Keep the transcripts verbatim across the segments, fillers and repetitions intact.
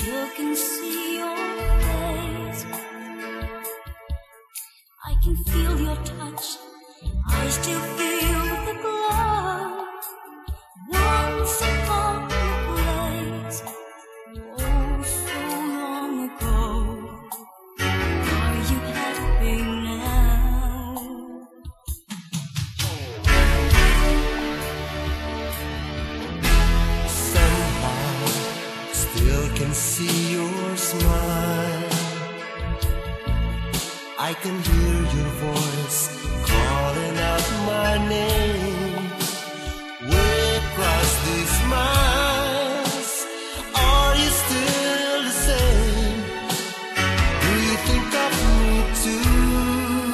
still can see your face. I can feel your touch, I still feel the glow. Once upon a place, oh, so long ago. Are you happy now? Somehow, still can see your smile. I can hear your voice calling out my name. Way across these miles, are you still the same? Do you think of me too?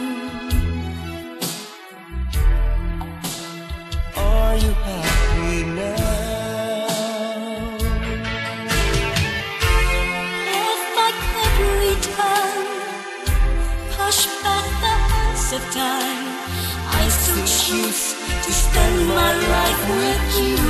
Are you happy now? If I could return, push back the hands of time, I still choose to spend my life with you.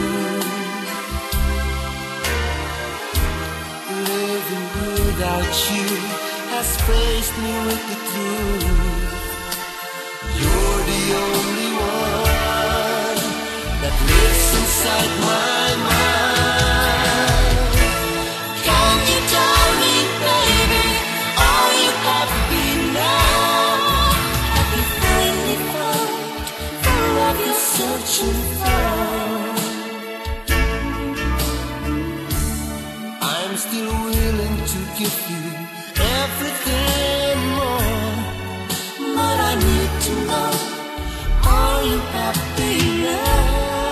Living without you has faced me with the truth. You're the only one that lives inside my mind. Can you tell me, baby, are you happy now? Have you finally found the love you're searching for? I'm still willing to give you everything more, But I need to know, are you happy now?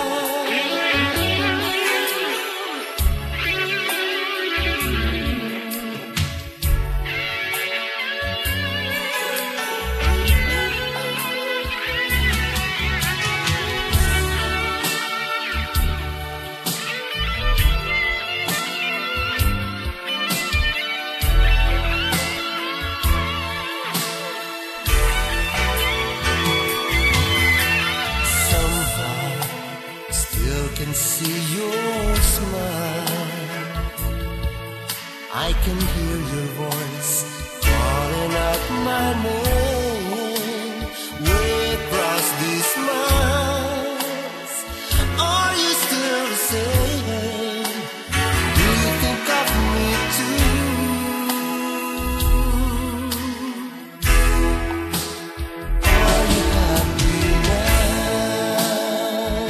somehow still can see your smile. I can hear your voice calling out my name. Way across these miles, are you still the same? Do you think of me too? Are you happy now?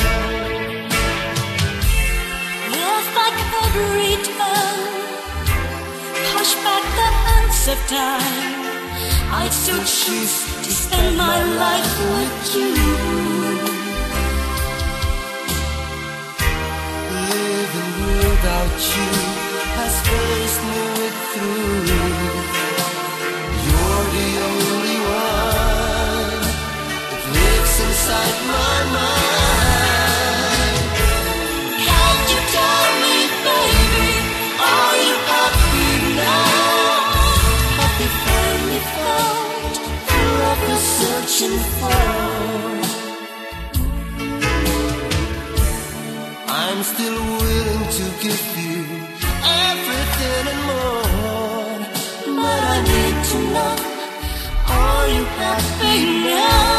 If I could return, push back the hands of time, I'd still choose to spend my life with you. Living without you has faced me with through. You're the only one that lives inside my mind. Can you tell me, baby, are you happy now? Have you finally found the love you're searching for? I'm still willing to give you everything and more, But I need to know, are you happy now?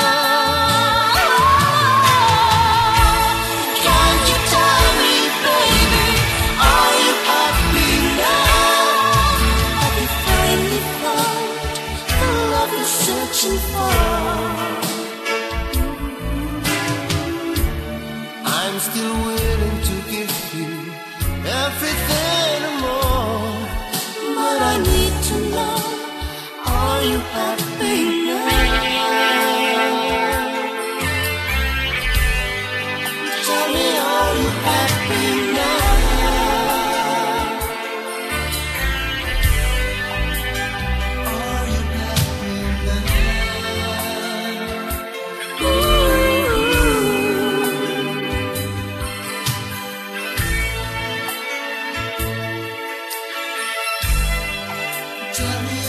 Can you tell me, baby, are you happy now? Have you finally found the love you're searching for? I'm still willing to give you everything and more, But I need to know, are you happy now? Tell me, are you happy now? are you happy now? Tell me